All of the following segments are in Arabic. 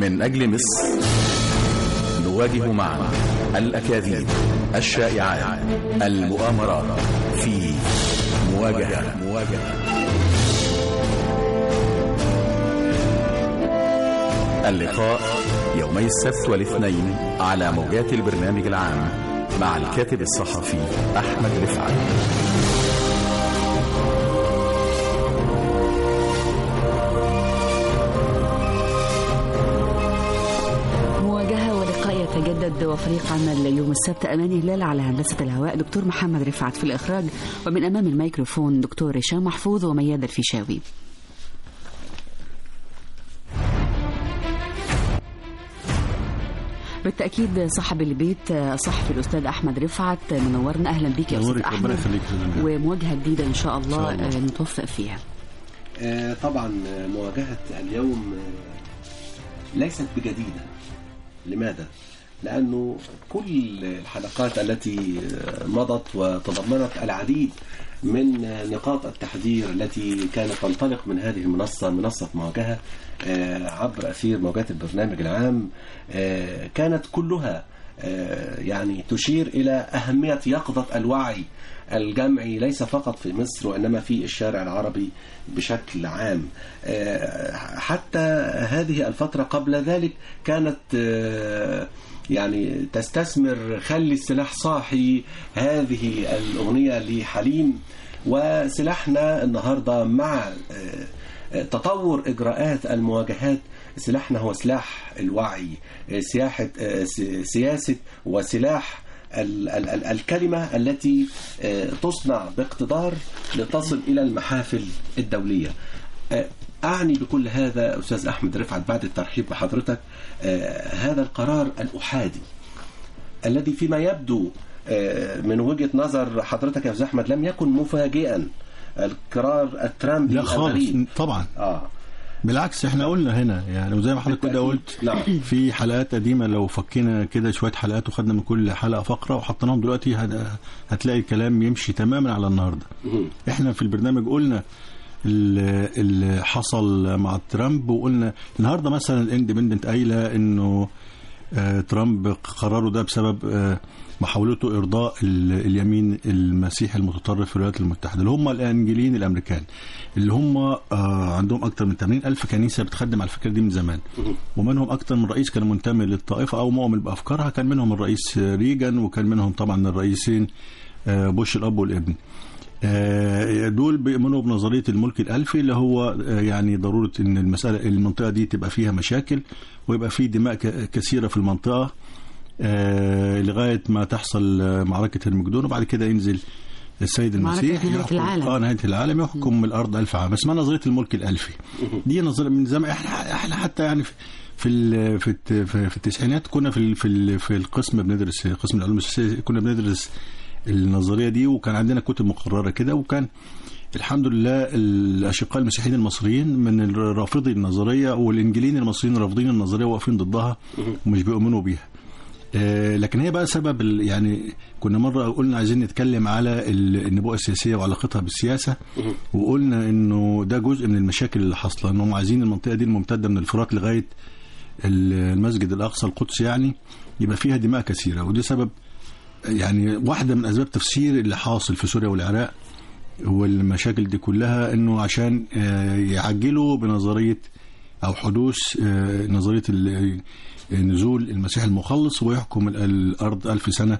من أجل مصر نواجه معا الأكاذيب، الشائعات، المؤامرات في مواجهة. اللقاء يومي السبت والاثنين على موجات البرنامج العام مع الكاتب الصحفي أحمد رفعت. مواجهة ولقاء يتجدد وفريق عمل يوم السبت. أماني هلال على هندسة الهواء، دكتور محمد رفعت في الإخراج، ومن أمام الميكروفون دكتور هشام محفوظ ومياد الفيشاوي. بالتأكيد صاحب البيت الصحفي الأستاذ أحمد رفعت، منورنا. أهلا بك يا أستاذ أحمد، ومواجهة جديدة إن شاء الله نتوفق فيها. طبعا مواجهة اليوم ليست بجديدة. لماذا؟ لأنه كل الحلقات التي مضت وتضمنت العديد من نقاط التحذير التي كانت تنطلق من هذه المنصة، منصة مواجهة عبر أثير موجات البرنامج العام، كانت كلها يعني تشير إلى أهمية يقظة الوعي الجمعي ليس فقط في مصر وإنما في الشارع العربي بشكل عام. حتى هذه الفترة قبل ذلك كانت يعني تستثمر خلي السلاح صاحي، هذه الأغنية لحليم. وسلاحنا النهاردة مع تطور إجراءات المواجهات، سلاحنا هو سلاح الوعي، سياسة وسلاح الكلمة التي تصنع باقتدار لتصل إلى المحافل الدولية. أعني بكل هذا أستاذ أحمد رفعت بعد الترحيب بحضرتك هذا القرار الأحادي الذي فيما يبدو من وجهة نظر حضرتك يا أستاذ أحمد لم يكن مفاجئا، القرار الترامبي. لا خالص طبعا. بالعكس احنا قلنا هنا يعني، وزي ما حضرتك كده قلت في حلقات قديمة، لو فكينا كده شوية حلقات وخدنا من كل حلقة فقرة وحطيناهم دلوقتي هتلاقي الكلام يمشي تماما على النهاردة. احنا في البرنامج قلنا اللي حصل مع ترامب، وقلنا النهاردة مثلا الاندبندنت قايلة انه ترامب قراره ده بسبب محاولته إرضاء اليمين المسيحي المتطرف في الولايات المتحدة، اللي هم الأنجيليين الأمريكان، اللي هم عندهم أكثر من 80,000 كنيسة بتخدم على الفكرة دي من زمان، ومنهم أكثر من رئيس كان منتمي للطائفة أو مؤمن بأفكارها. كان منهم الرئيس ريغان، وكان منهم طبعا الرئيسين بوش الأب والابن. دول بيؤمنوا بنظرية الملك الألفي، اللي هو يعني ضرورة إن المنطقة دي تبقى فيها مشاكل ويبقى فيه دماء كثيرة في المنطقة لغاية ما تحصل معركة المجدون، وبعد كده ينزل السيد المسيح نهاية العالم يحكم الأرض 1000 عام. اسمها نظرية الملك الألفي. دي نظرية من زمان. احنا حتى يعني في التسعينات كنا في القسم بندرس، قسم العلوم السياسية، كنا بندرس النظرية دي، وكان عندنا كتب مقررة كده، وكان الحمد لله الأشقاء المسيحيين المصريين من الرافضي النظرية، والإنجيليين المصريين رافضين النظرية واقفين ضدها ومش بيؤمنوا بيها. لكن هي بقى سبب يعني كنا مرة قلنا عايزين نتكلم على النبوءة السياسية وعلاقتها بالسياسة، وقلنا إنه ده جزء من المشاكل اللي حصلة، إنهم عايزين المنطقة دي الممتدة من الفرات لغاية المسجد الأقصى القدس يعني يبقى فيها دماء كثيرة، ودي سبب يعني واحدة من أسباب تفسير اللي حاصل في سوريا والعراق والمشاكل دي كلها، إنه عشان يعجلوا بنظرية أو حدوث نظرية نزول المسيح المخلص ويحكم الأرض 1000 سنة،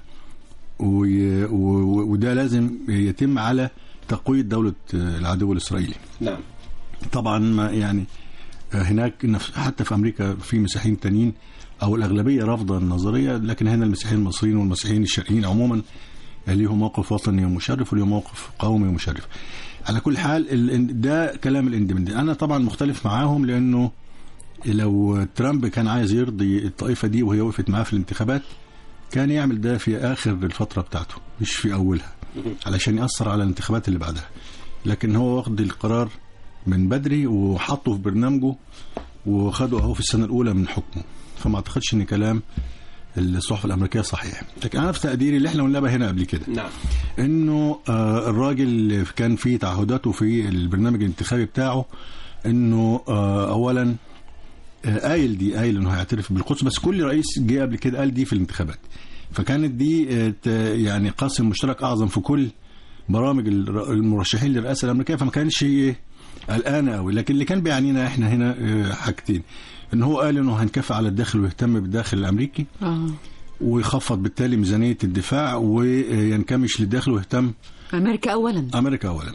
وده لازم يتم على تقوية دولة العدو الإسرائيلي. نعم. طبعا يعني هناك حتى في أمريكا في مسيحيين تانيين أو الأغلبية رافضة النظرية، لكن هنا المسيحيين المصريين والمسيحيين الشرقيين عموما ليهم موقف وطني مشرف وليهم موقف قومي مشرف. على كل حال ده كلام الاندبندنت. أنا طبعا مختلف معاهم، لأنه لو ترامب كان عايز يرضي الطائفة دي وهي وقفت معاه في الانتخابات كان يعمل ده في آخر الفترة بتاعته مش في أولها، علشان يأثر على الانتخابات اللي بعدها. لكن هو واخد القرار من بدري وحطه في برنامجه وخده اهو في السنة الأولى من حكمه، فما أعتقدش إن كلام الصحف الأمريكية صحيح. لكن أنا في تقديري اللي احنا قلناه هنا قبل كده، نعم، إنه الراجل كان في تعهداته في البرنامج الانتخابي بتاعه إنه أولا قايل انه هيعترف بالقدس، بس كل رئيس جه قبل كده قال دي في الانتخابات. فكانت دي يعني قاسم مشترك اعظم في كل برامج المرشحين للرئاسه الامريكيه، فما كانش قلقانه قوي. لكن اللي كان بيعنينا احنا هنا حاجتين، ان هو قال انه هنكافئ على الداخل ويهتم بالداخل الامريكي ويخفض بالتالي ميزانيه الدفاع وينكمش للداخل ويهتم امريكا اولا.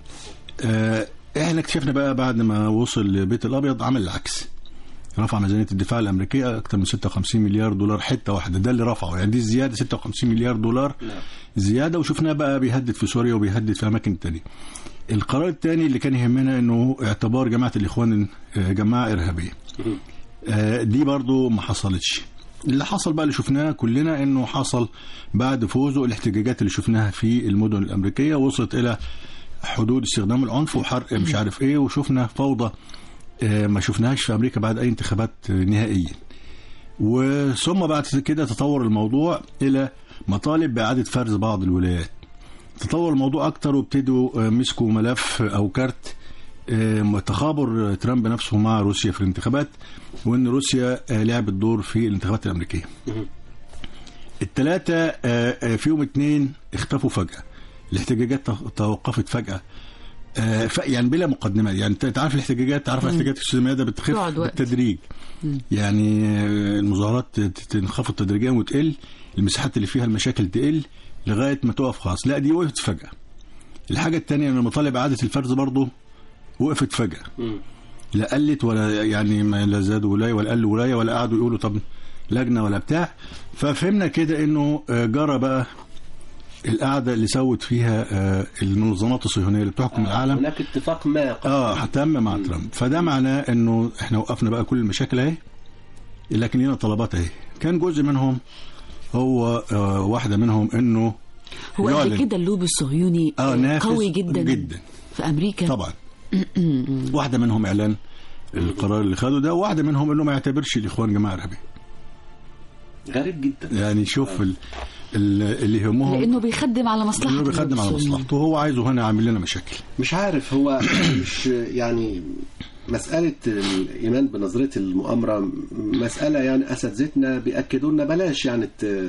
احنا اكتشفنا بقى بعد ما وصل لبيت الابيض عمل العكس، رفع ميزانيه الدفاع الامريكيه اكثر من 56 مليار دولار حته واحده، ده اللي رفعه، يعني دي الزياده 56 مليار دولار زياده. وشفناه بقى بيهدد في سوريا وبيهدد في اماكن تانية. القرار الثاني اللي كان يهمنا انه اعتبار جماعه الاخوان جماعه ارهابيه، دي برضو ما حصلتش. اللي حصل بقى اللي شفناه كلنا انه حصل بعد فوزه الاحتجاجات اللي شفناها في المدن الامريكيه وصلت الى حدود استخدام العنف وحرق مش عارف ايه، وشفنا فوضى ما شفناهاش في امريكا بعد اي انتخابات نهائيا. وثم بعد كده تطور الموضوع الى مطالب باعاده فرز بعض الولايات. تطور الموضوع اكتر وابتدوا مسكوا ملف او كارت تخابر ترامب نفسه مع روسيا في الانتخابات، وان روسيا لعبت دور في الانتخابات الامريكيه. الثلاثه فيهم 2 اختفوا فجاه، الاحتجاجات توقفت فجاه يعني بلا مقدمات. يعني انت عارف الاحتجاجات، السلميه ده بتخف بالتدريج، يعني المظاهرات تنخفض تدريجيا وتقل، المساحات اللي فيها المشاكل تقل لغايه ما تقف خالص. لا دي وقفت فجاه. الحاجه الثانيه ان مطالب اعاده الفرز برضه وقفت فجاه، لا قلت ولا يعني ما لا زادوا ولايه ولا قلوا ولايه ولا قعدوا يقولوا طب لجنه ولا بتاع. ففهمنا كده انه جرى بقى القعده اللي سوت فيها المنظمات الصهيونيه اللي بتحكم العالم، هناك اتفاق ما تم مع ترامب. فده معناه انه احنا وقفنا بقى كل المشاكل اهي، لكن لنا طلبات اهي. كان جزء منهم هو واحده منهم انه هو قبل كده اللوبي الصهيوني قوي جدا في امريكا طبعا. واحده منهم اعلان القرار اللي خده ده، وواحده منهم انه ما يعتبرش الاخوان جماعه ارهابيه. غريب جدا. يعني شوف اللي يهمهم لانه بيخدم على مصلحته، وهو عايزه هنا عامل لنا مشاكل. مش عارف هو مش يعني مسألة الإيمان بنظرية المؤامرة مسألة يعني أساتذتنا بيأكدوا لنا بلاش يعني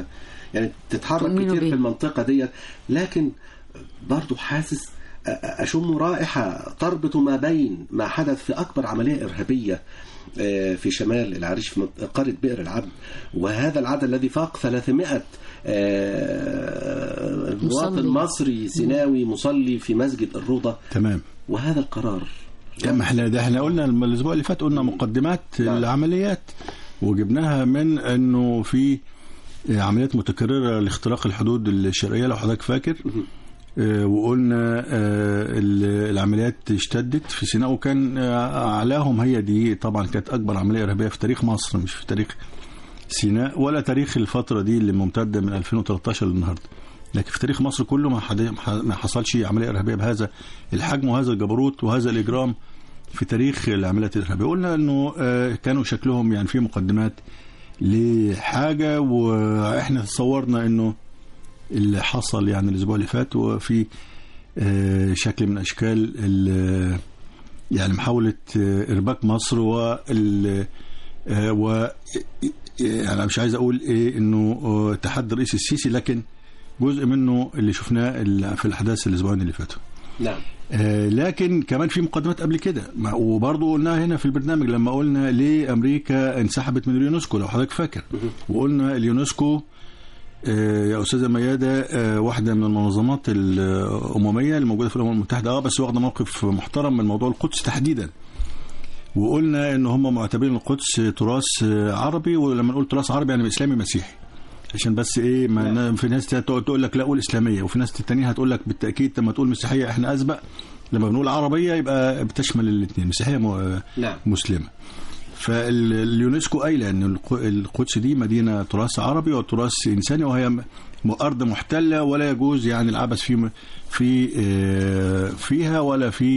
تتحرك كتير في المنطقة دي، لكن برضو حاسس أشم رائحة تربط ما بين ما حدث في أكبر عملية إرهابية في شمال العريش في قرية بئر العبد، وهذا العدد الذي فاق 300 مواطن مصري سيناوي مصلي في مسجد الروضة. تمام. وهذا القرار احنا قلنا الاسبوع اللي فات قلنا مقدمات العمليات، وجبناها من انه في عمليات متكرره لاختراق الحدود الشرقيه لو حضرتك فاكر، وقلنا العمليات اشتدت في سيناء، وكان اعلاهم هي دي طبعا كانت اكبر عمليه ارهابيه في تاريخ مصر، مش في تاريخ سيناء ولا تاريخ الفتره دي اللي ممتده من 2013 للنهارده، لكن في تاريخ مصر كله ما حصلش عمليه ارهابيه بهذا الحجم وهذا الجبروت وهذا الاجرام في تاريخ العمليات الارهابيه. قلنا انه كانوا شكلهم يعني في مقدمات لحاجه، واحنا تصورنا انه اللي حصل يعني الاسبوع اللي فات وفي شكل من اشكال يعني محاوله ارباك مصر يعني مش عايز اقول ايه انه تحدي الرئيس السيسي، لكن جزء منه اللي شفناه في الاحداث الاسبوعين اللي فاتوا. نعم. لكن كمان في مقدمات قبل كده، وبرضه قلناها هنا في البرنامج لما قلنا ليه امريكا انسحبت من اليونسكو لو حضرتك فاكر، وقلنا اليونسكو يا استاذه مياده واحده من المنظمات الامميه الموجوده في الامم المتحده، بس واخده موقف محترم من موضوع القدس تحديدا، وقلنا ان هم معتبرين القدس تراث عربي، ولما نقول تراث عربي يعني اسلامي مسيحي، عشان بس ايه ما في ناس تقول لك لا قول اسلاميه، وفي ناس التانية هتقول لك بالتاكيد لما تقول مسيحيه احنا اسبق، لما بنقول عربيه يبقى بتشمل الاثنين مسيحيه مسلمه. فاليونسكو قايله ان القدس دي مدينه تراث عربي وتراث انساني، وهي ارض محتله ولا يجوز يعني العبث فيها ولا في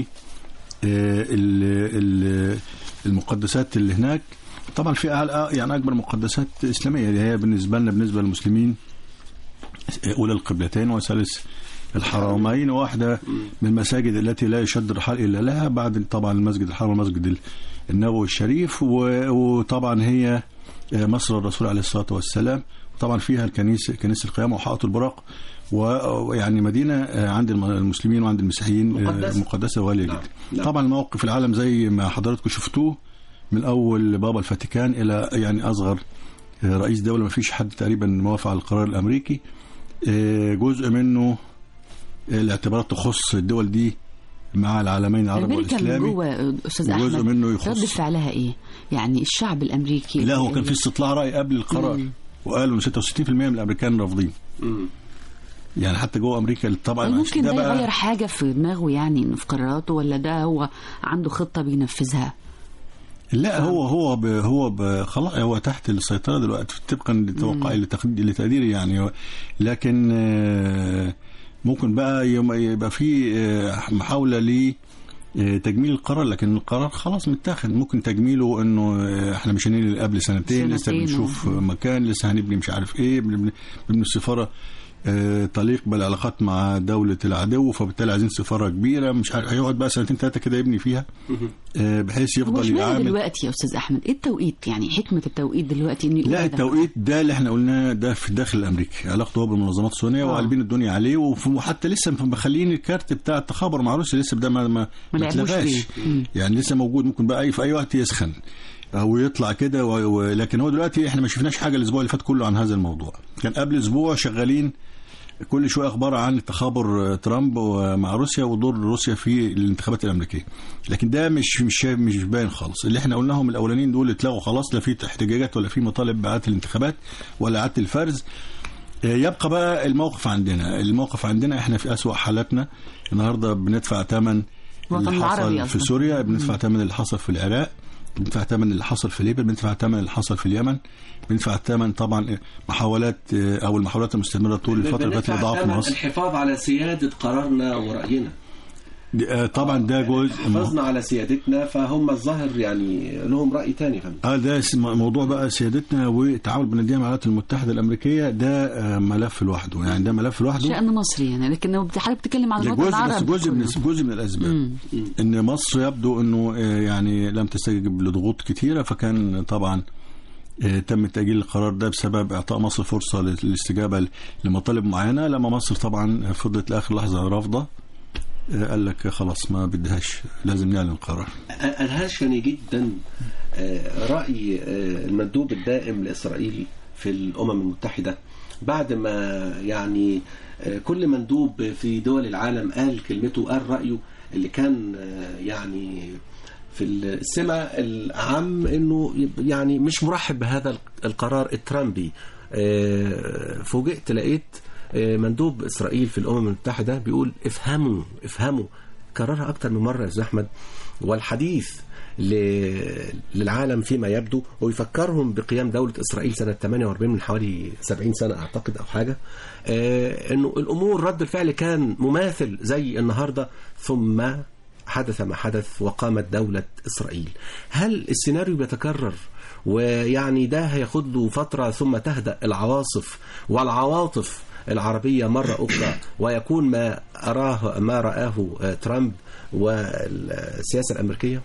المقدسات اللي هناك. طبعا في يعني اكبر مقدسات اسلاميه اللي هي بالنسبه لنا بالنسبه للمسلمين اولى القبلتين وثالث الحرمين، واحدة من المساجد التي لا يشد الرحال إلا لها بعد طبعا المسجد الحرام والمسجد النبوي الشريف، وطبعا هي مصر الرسول عليه الصلاة والسلام. طبعا فيها كنيسة القيامة وحائط البراق، ويعني مدينة عند المسلمين وعند المسيحيين مقدسة وغالية جدا. طبعا الموقف العالم زي ما حضراتكم شفتوه، من أول بابا الفاتيكان إلى يعني أصغر رئيس دولة، ما فيش حد تقريبا موافق على القرار الأمريكي. جزء منه الاعتبارات تخص الدول دي مع العالمين العربي والإسلامي، جوه أستاذ أحمد جزء منه يخص رد فعلها إيه؟ يعني الشعب الأمريكي لا، هو كان في استطلاع رأي قبل القرار وقالوا إن 66% من الأمريكان رافضين. يعني حتى جوه أمريكا طبعا ممكن ده يغير حاجة في دماغه، يعني في قراراته، ولا ده هو عنده خطة بينفذها؟ لا، هو خلاص هو تحت السيطرة دلوقتي طبقا لتقديري يعني. لكن ممكن بقى يبقى في محاولة لتجميل القرار، لكن القرار خلاص متاخد. ممكن تجميله انه احنا مش هننقل قبل سنتين لسه بنشوف مكان، لسه هنبني مش عارف ايه، بنبني السفارة تليق بالعلاقات مع دولة العدو، فبالتالي عايزين سفارة كبيرة، مش عارف هيقعد بقى سنتين 3 كده يبني فيها بحيث يفضل يعامل. دلوقتي يا أستاذ أحمد إيه التوقيت؟ يعني حكمة التوقيت دلوقتي إنه لا، التوقيت ده اللي احنا قلناه ده في الداخل الأمريكي، علاقته هو بالمنظمات الصهيونية وقلبين الدنيا عليه، وحتى لسه مخلين الكارت بتاع التخابر مع روسيا لسه ده ما اتلغاش، يعني لسه موجود. ممكن بقى في أي وقت يسخن أو يطلع كده لكن هو دلوقتي احنا ما شفناش حاجة الأسبوع اللي فات كله عن هذا الموضوع. كان قبل أسبوع شغالين كل شوية أخبار عن تخابر ترامب مع روسيا ودور روسيا في الانتخابات الأمريكية، لكن ده مش باين خالص. اللي احنا قلناهم الأولانيين دول اتلغوا خلاص، لا في احتجاجات ولا في مطالب بإعادة الانتخابات ولا إعادة الفرز. يبقى بقى الموقف عندنا احنا في أسوأ حالاتنا. النهاردة بندفع ثمن اللي حصل في سوريا، بندفع ثمن اللي حصل في العراق، بندفع ثمن اللي حصل في ليبيا، بندفع ثمن اللي حصل في اليمن، بندفع ثمن طبعا المحاولات المستمرة طول الفترة اللي فاتت لضعف مصر. الحفاظ على سيادة قرارنا ورأينا طبعا ده جزء حفظنا على سيادتنا، فهم الظاهر يعني لهم رأي تاني. ده موضوع بقى سيادتنا والتعاون بين الولايات المتحدة الأمريكية، ده ملف لوحده، يعني ده ملف لوحده شأن مصري يعني. لكن لو حضرتك بتتكلم عن الوطن العربي، جزء من الأسباب إن مصر يبدو إنه يعني لم تستجب لضغوط كثيرة، فكان طبعا تم تأجيل القرار ده بسبب إعطاء مصر فرصة للاستجابة لمطالب معينة. لما مصر طبعا فضلت لآخر لحظة رافضة، قال لك خلاص ما بدهاش، لازم نعلن القرار. أدهشني جدا رأي المندوب الدائم لإسرائيل في الأمم المتحدة، بعد ما يعني كل مندوب في دول العالم قال كلمته، قال رأيه اللي كان يعني في السمة العام انه يعني مش مرحب بهذا القرار الترامبي. فوجئت لقيت مندوب إسرائيل في الأمم المتحدة بيقول افهموا، كررها أكتر من مرة يا أحمد، والحديث للعالم فيما يبدو، ويفكرهم بقيام دولة إسرائيل سنة 48 من حوالي 70 سنة أعتقد أو حاجة، أنه الأمور رد الفعل كان مماثل زي النهاردة، ثم حدث ما حدث وقامت دولة إسرائيل. هل السيناريو بيتكرر ويعني ده هياخد له فترة ثم تهدأ والعواطف العربية مرة أخرى، ويكون ما رآه ترامب والسياسة الأمريكية؟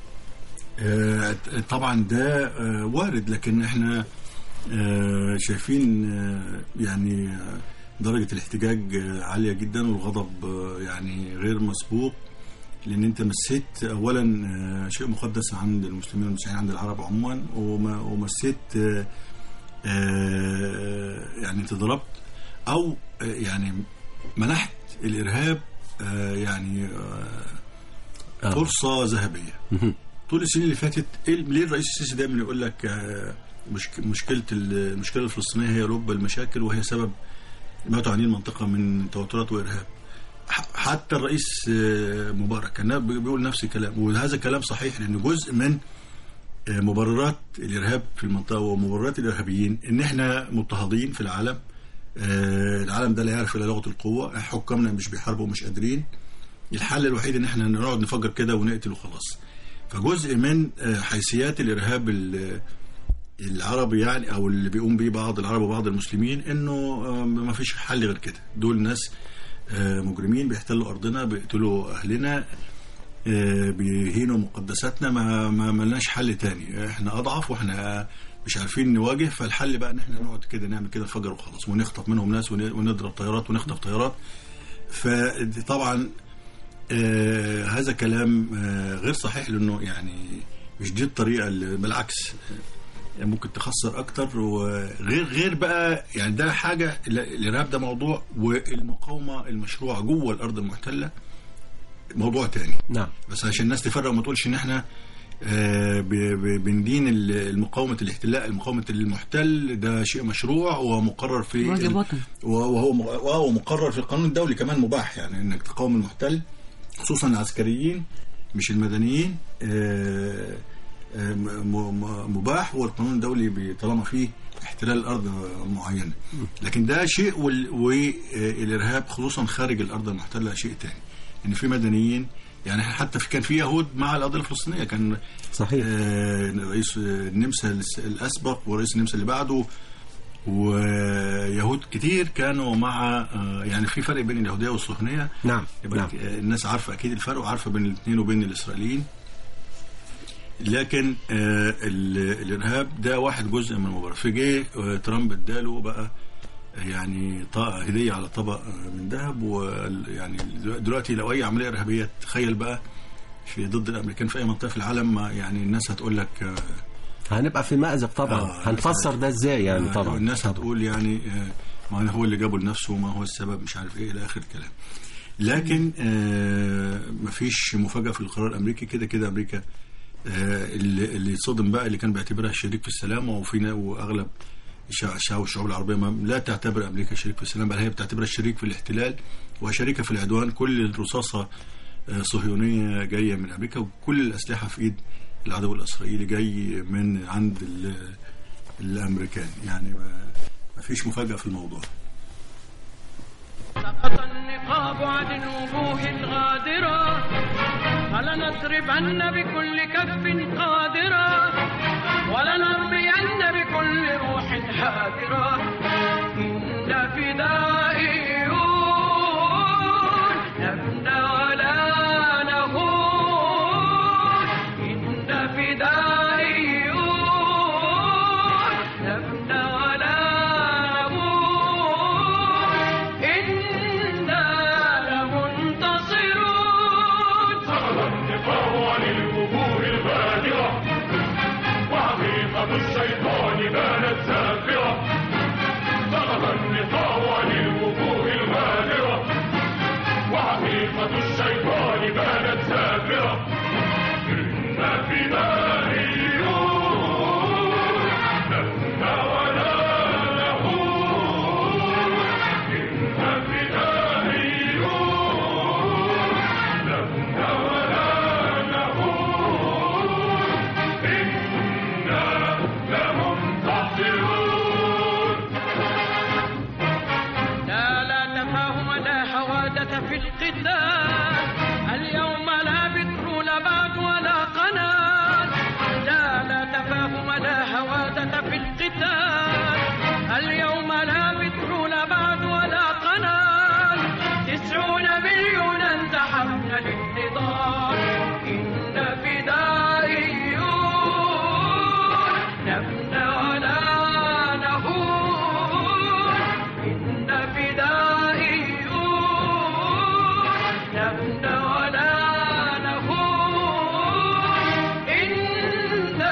طبعا ده وارد، لكن احنا شايفين يعني درجة الاحتجاج عالية جدا، والغضب يعني غير مسبوق، لأن أنت مسيت أولا شيء مقدس عند المسلمين والمسيحيين عند العرب عموما، ومسيت يعني أنت ضربت أو يعني منحت الإرهاب يعني فرصة ذهبية. طول السنين اللي فاتت ليه الرئيس السيسي دايما يقول لك المشكلة الفلسطينية هي لب المشاكل، وهي سبب ما تعانيه المنطقة من توترات وإرهاب. حتى الرئيس مبارك كان بيقول نفس الكلام، وهذا كلام صحيح، لأنه جزء من مبررات الإرهاب في المنطقة ومبررات الإرهابيين إن إحنا مضطهدين في العالم. العالم ده لا يعرف إلا لغة القوة، حكامنا مش بيحاربوا ومش قادرين، الحل الوحيد إن إحنا نقعد نفجر كده ونقتل وخلاص. فجزء من حيثيات الإرهاب العربي يعني، أو اللي بيقوم به بعض العرب وبعض المسلمين، إنه ما فيش حل غير كده. دول ناس مجرمين بيحتلوا أرضنا، بيقتلوا أهلنا، بيهينوا مقدساتنا. ما لناش حل تاني، احنا أضعف وإحنا مش عارفين نواجه. فالحل بقى ان احنا نقعد كده نعمل كده فجر وخلاص، ونخطف منهم ناس ونضرب طيارات ونخطف طيارات. فطبعا هذا كلام غير صحيح، لانه يعني مش دي الطريقه اللي بالعكس ممكن تخسر اكتر. وغير بقى يعني ده حاجه، الارهاب ده موضوع، والمقاومه المشروعه جوه الارض المحتله موضوع تاني. نعم. بس عشان الناس تفرق وما تقولش ان احنا بندين المقاومة الاحتلال، مقاومة المحتل ده شيء مشروع ومقرر في وهو مقرر في القانون الدولي كمان، مباح يعني انك تقاوم المحتل، خصوصا العسكريين مش المدنيين، مباح. والقانون الدولي طالما فيه احتلال الارض معينة. لكن ده شيء، والارهاب خصوصا خارج الارض المحتلة شيء تاني. ان في مدنيين يعني حتى كان في يهود مع القضيه الفلسطينيه، كان صحيح رئيس النمسا الاسبق ورئيس النمسا اللي بعده ويهود كتير كانوا مع، يعني في فرق بين اليهوديه والصهيونيه. نعم. الناس عارفه اكيد الفرق، وعارفه بين الاثنين وبين الاسرائيليين. لكن الارهاب ده واحد جزء من المباراه. فجاه ترامب اداله بقى يعني هديه على طبق من ذهب. ويعني دلوقتي لو اي عمليه ارهابيه تخيل بقى في ضد الامريكان في اي منطقه في العالم، يعني الناس هتقول لك هنبقى في مأزق طبعا. هنفسر ده ازاي يعني؟ طبعا الناس هتقول يعني ما هو اللي جابه لنفسه وما هو السبب مش عارف ايه الى اخر الكلام. لكن مفيش مفاجاه في القرار الامريكي. كده امريكا اللي يتصدم بقى اللي كان بيعتبرها شريك في السلام، واغلب الشعوب العربية لا تعتبر أمريكا شريك في السلام، بل هي بتعتبرها شريك في الاحتلال وشريكة في العدوان. كل الرصاصة صهيونية جاية من أمريكا، وكل الأسلحة في إيد العدو الإسرائيلي جاي من عند الأمريكان. يعني ما فيش مفاجأة في الموضوع. سقط النقاب عن الوجوه الغادرة، فلنضربن بكل كف قادرة، ولنرمين بكل روح حاضرة. إن فدائيون نبنى ولا نهون، إن فدائيون نبنى ولا نهون، إنا لمنتصرون. سقط النقاب عن الوجوه الغادرة، وحقيقة الشيطان بانت سافرة. سقط النقاب عن الوجوه الغادرة، وحقيقة الشيطان بانت سافرة. إن فدائيون نبنى ولا نهون، إن فدائيون نبنى ولا نهون، إنا لمنتصرون. لا تفاهم لا حوادث في القتال، اليوم لا بترول بعد ولا قنال. لا تفاهم لا حوادث في القتال، اليوم لا بترول بعد ولا قنال. 90 مليونا انتحبنا للنضال. إن فدائيون نبنى ولا نهون، إن فدائيون نبنى ولا نهون، إنا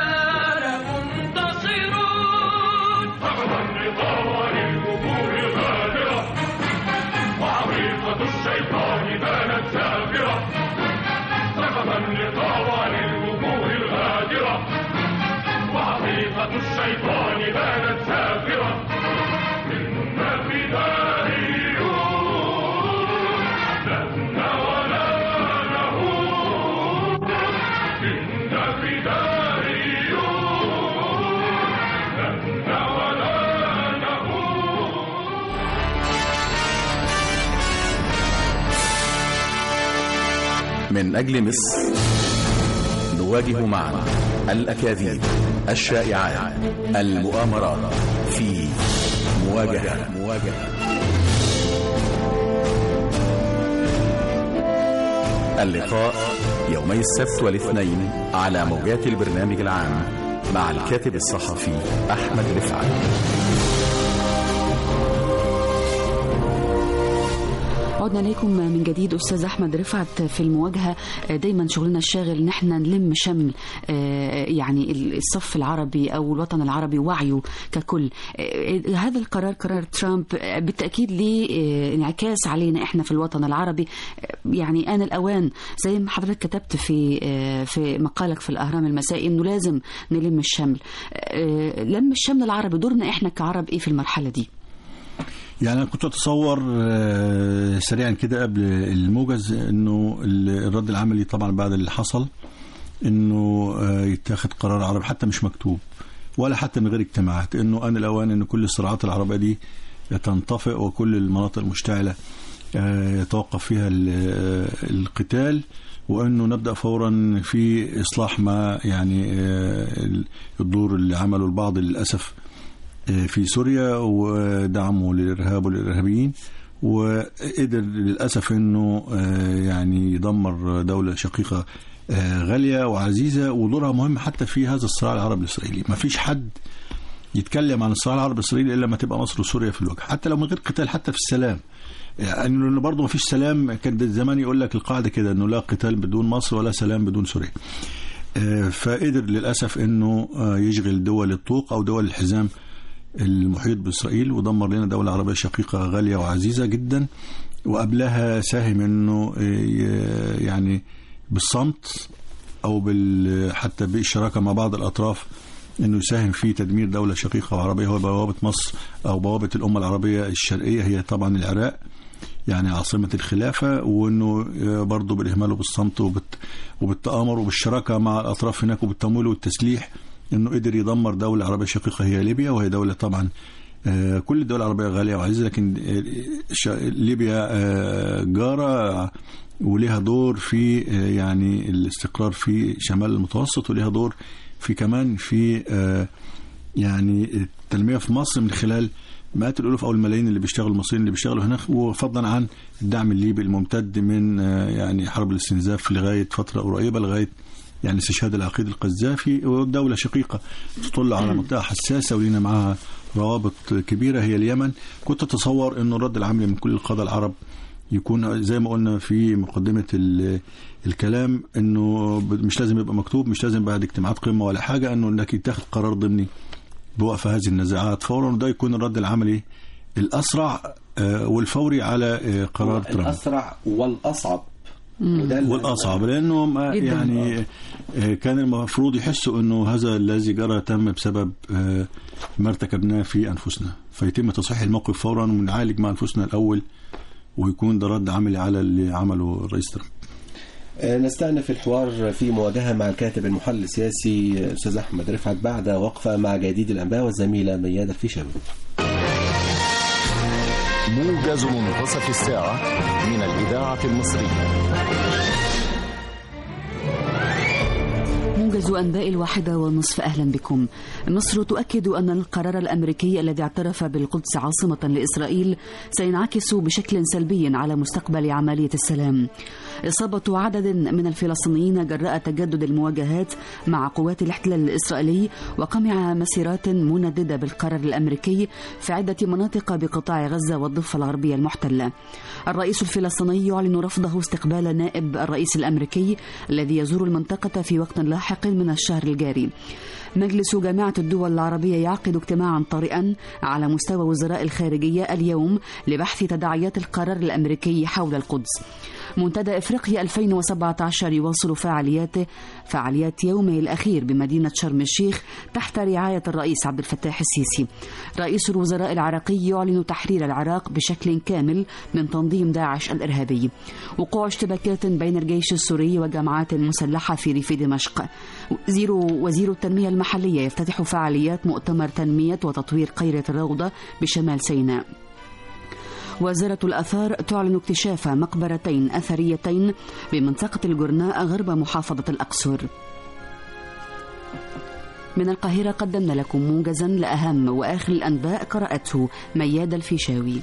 لمنتصرون. سقط النقاب عن الوجوه الغادرة، وحقيقة الشيطان بانت سافرة. سقط النقاب عن الوجوه الغادرة، وحقيقة الشيطان بانت سافرة. إن فدائيون نبنى ولا نهون، إن فدائيون نبنى ولا نهون. من أجل مصر نواجه معا الأكاذيب، الشائعات، المؤامرات في مواجهة. اللقاء يومي السبت والاثنين على موجات البرنامج العام مع الكاتب الصحفي أحمد رفعت. عدنا إليكم من جديد أستاذ أحمد رفعت في المواجهة. دايما شغلنا الشاغل إن احنا نلم شمل يعني الصف العربي أو الوطن العربي وعيه ككل. هذا القرار، قرار ترامب، بالتأكيد ليه انعكاس علينا احنا في الوطن العربي. يعني آن الأوان زي ما حضرتك كتبت في مقالك في الأهرام المسائي إنه لازم نلم الشمل. لم الشمل العربي، دورنا احنا كعرب إيه في المرحلة دي؟ يعني أنا كنت أتصور سريعا كده قبل الموجز إنه الرد العملي طبعا بعد اللي حصل إنه يتاخد قرار عربي حتى مش مكتوب ولا حتى من غير اجتماعات، إنه آن الأوان إن كل الصراعات العربية دي تنطفئ وكل المناطق المشتعلة يتوقف فيها القتال، وإنه نبدأ فورا في إصلاح ما يعني الدور اللي عمله البعض للأسف في سوريا ودعمه للإرهاب والإرهابيين، وقدر للأسف أنه يعني يدمر دولة شقيقة غالية وعزيزة ودورها مهم حتى في هذا الصراع العربي الإسرائيلي. ما فيش حد يتكلم عن الصراع العربي الإسرائيلي إلا ما تبقى مصر وسوريا في الوجه، حتى لو من غير قتال، حتى في السلام. يعني إنه برضه ما فيش سلام، كان زمان يقول لك القاعدة كده إنه لا قتال بدون مصر ولا سلام بدون سوريا. فقدر للأسف أنه يشغل دول الطوق أو دول الحزام المحيط بإسرائيل ودمر لنا دولة عربية شقيقة غالية وعزيزة جدا. وقبلها ساهم انه يعني بالصمت او حتى بالشراكة مع بعض الاطراف انه يساهم في تدمير دولة شقيقة وعربية هو بوابة مصر او بوابة الامة العربية الشرقية، هي طبعا العراق يعني عاصمة الخلافة، وانه برضه بالاهمال وبالصمت وبالتآمر وبالشراكة مع الاطراف هناك وبالتمويل والتسليح انه قدر يدمر دولة عربية شقيقة هي ليبيا، وهي دولة طبعا كل الدول العربية غالية وعزيزة، لكن ليبيا جارة ولها دور في يعني الاستقرار في شمال المتوسط، ولها دور في كمان في يعني التنمية في مصر من خلال مئات الألوف أو الملايين اللي بيشتغلوا المصريين اللي بيشتغلوا هناك، وفضلا عن الدعم الليبي الممتد من يعني حرب الاستنزاف لغاية فترة قريبة، لغاية يعني استشهاد العقيد القذافي. ودولة شقيقة تطل على منطقة حساسة ولينا معها روابط كبيرة هي اليمن. كنت أتصور أنه الرد العملي من كل القادة العرب يكون زي ما قلنا في مقدمة الكلام، أنه مش لازم يبقى مكتوب، مش لازم بعد اجتماعات قمة ولا حاجة، أنه أنك يتاخد قرار ضمني بوقف هذه النزاعات فورا، وده يكون الرد العملي الأسرع والفوري على قرار ترامب. الأسرع والأصعب والأصعب، لأنه يعني كان المفروض يحسوا أنه هذا الذي جرى تم بسبب ما ارتكبناه في أنفسنا، فيتم تصحيح الموقف فورا ونعالج مع أنفسنا الأول، ويكون ده رد عملي على اللي عمله الرئيس ترامب. نستأنف الحوار في مواجهة مع الكاتب المحلل السياسي أستاذ أحمد رفعت بعد وقفة مع جديد الأنباء والزميلة ميادة الفيشاوي. موجز منتصف الساعة من الإذاعة المصرية. موجز أنباء 1:30. أهلا بكم. مصر تؤكد أن القرار الأمريكي الذي اعترف بالقدس عاصمة لإسرائيل سينعكس بشكل سلبي على مستقبل عملية السلام. إصابة عدد من الفلسطينيين جراء تجدد المواجهات مع قوات الاحتلال الإسرائيلي وقمع مسيرات منددة بالقرار الأمريكي في عدة مناطق بقطاع غزة والضفة الغربية المحتلة. الرئيس الفلسطيني يعلن رفضه استقبال نائب الرئيس الأمريكي الذي يزور المنطقة في وقت لاحق من الشهر الجاري. مجلس جامعة الدول العربية يعقد اجتماعا طارئا على مستوى وزراء الخارجية اليوم لبحث تداعيات القرار الأمريكي حول القدس. منتدى إفريقيا 2017 يواصل فعاليات يومه الأخير بمدينة شرم الشيخ تحت رعاية الرئيس عبد الفتاح السيسي. رئيس الوزراء العراقي يعلن تحرير العراق بشكل كامل من تنظيم داعش الإرهابي. وقوع اشتباكات بين الجيش السوري وجماعات مسلحة في ريف دمشق. وزير التنمية المحلية يفتتح فعاليات مؤتمر تنمية وتطوير قرية الروضة بشمال سيناء. وزارة الآثار تعلن اكتشاف مقبرتين أثريتين بمنطقة الجرناء غرب محافظة الأقصر. من القاهرة قدمنا لكم موجزا لأهم وآخر الأنباء قرأته ميادة الفيشاوي.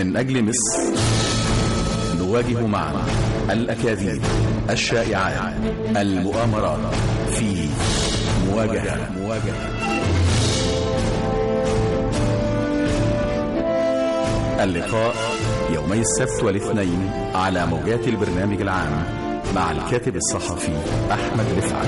من أجل مصر نواجه معا الأكاذيب، الشائعات، المؤامرات في مواجهة. اللقاء يومي السبت والاثنين على موجات البرنامج العام مع الكاتب الصحفي أحمد رفعت.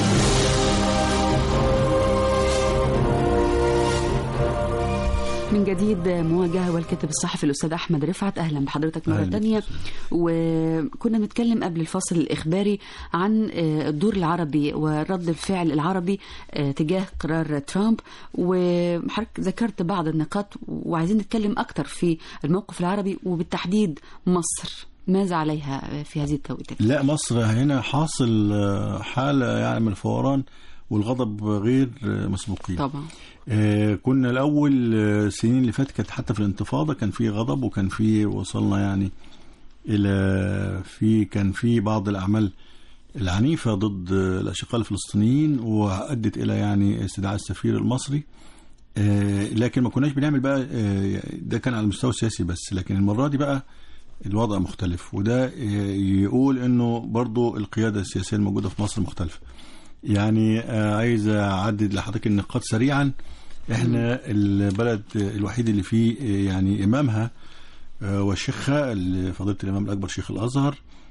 من جديد مواجهة والكاتب الصحفي الأستاذ أحمد رفعت. أهلا بحضرتك مرة تانية. وكنا نتكلم قبل الفاصل الإخباري عن الدور العربي ورد الفعل العربي تجاه قرار ترامب، وحضرتك ذكرت بعض النقاط وعايزين نتكلم أكتر في الموقف العربي وبالتحديد مصر. ماذا عليها في هذه التوقيتات؟ لا، مصر هنا حاصل حالة يعني من الفوران والغضب غير مسبوقين طبعا. كنا الأول السنين اللي فاتت كانت حتى في الانتفاضة كان في غضب، وكان في وصلنا يعني إلى كان في بعض الأعمال العنيفة ضد الأشقاء الفلسطينيين وأدت إلى يعني استدعاء السفير المصري. لكن ما كناش بنعمل بقى ده كان على المستوى السياسي بس، لكن المرة دي بقى الوضع مختلف، وده يقول إنه برضو القيادة السياسية الموجودة في مصر مختلفة. يعني عايز أعدد لحضرتك النقاط سريعا. احنا البلد الوحيد اللي فيه يعني إمامها وشيخها فضيلة الإمام الأكبر شيخ الأزهر.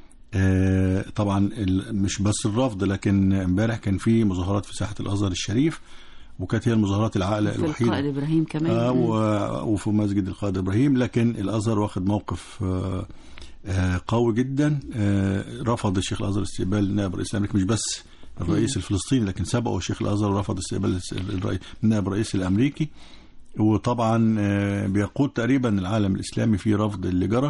طبعا مش بس الرفض، لكن امبارح كان في مظاهرات في ساحة الأزهر الشريف، وكانت هي المظاهرات العاقلة الوحيدة في القائد إبراهيم كمان وفي مسجد القائد إبراهيم. لكن الأزهر واخد موقف قوي جدا. رفض الشيخ الأزهر استقبال نائب رئيس الأمريكي، مش بس الرئيس الفلسطيني لكن سبقه الشيخ الأزهر ورفض استقبال نائب الرئيس الأمريكي. وطبعا بيقود تقريبا العالم الإسلامي في رفض اللي جرى.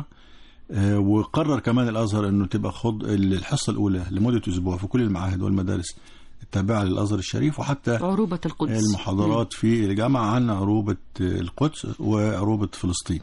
وقرر كمان الأزهر أنه تبقى الحصة الأولى لمدة أسبوع في كل المعاهد والمدارس التابعة للأزهر الشريف، وحتى عروبة القدس، المحاضرات في الجامعة عن عروبة القدس وعروبة فلسطين.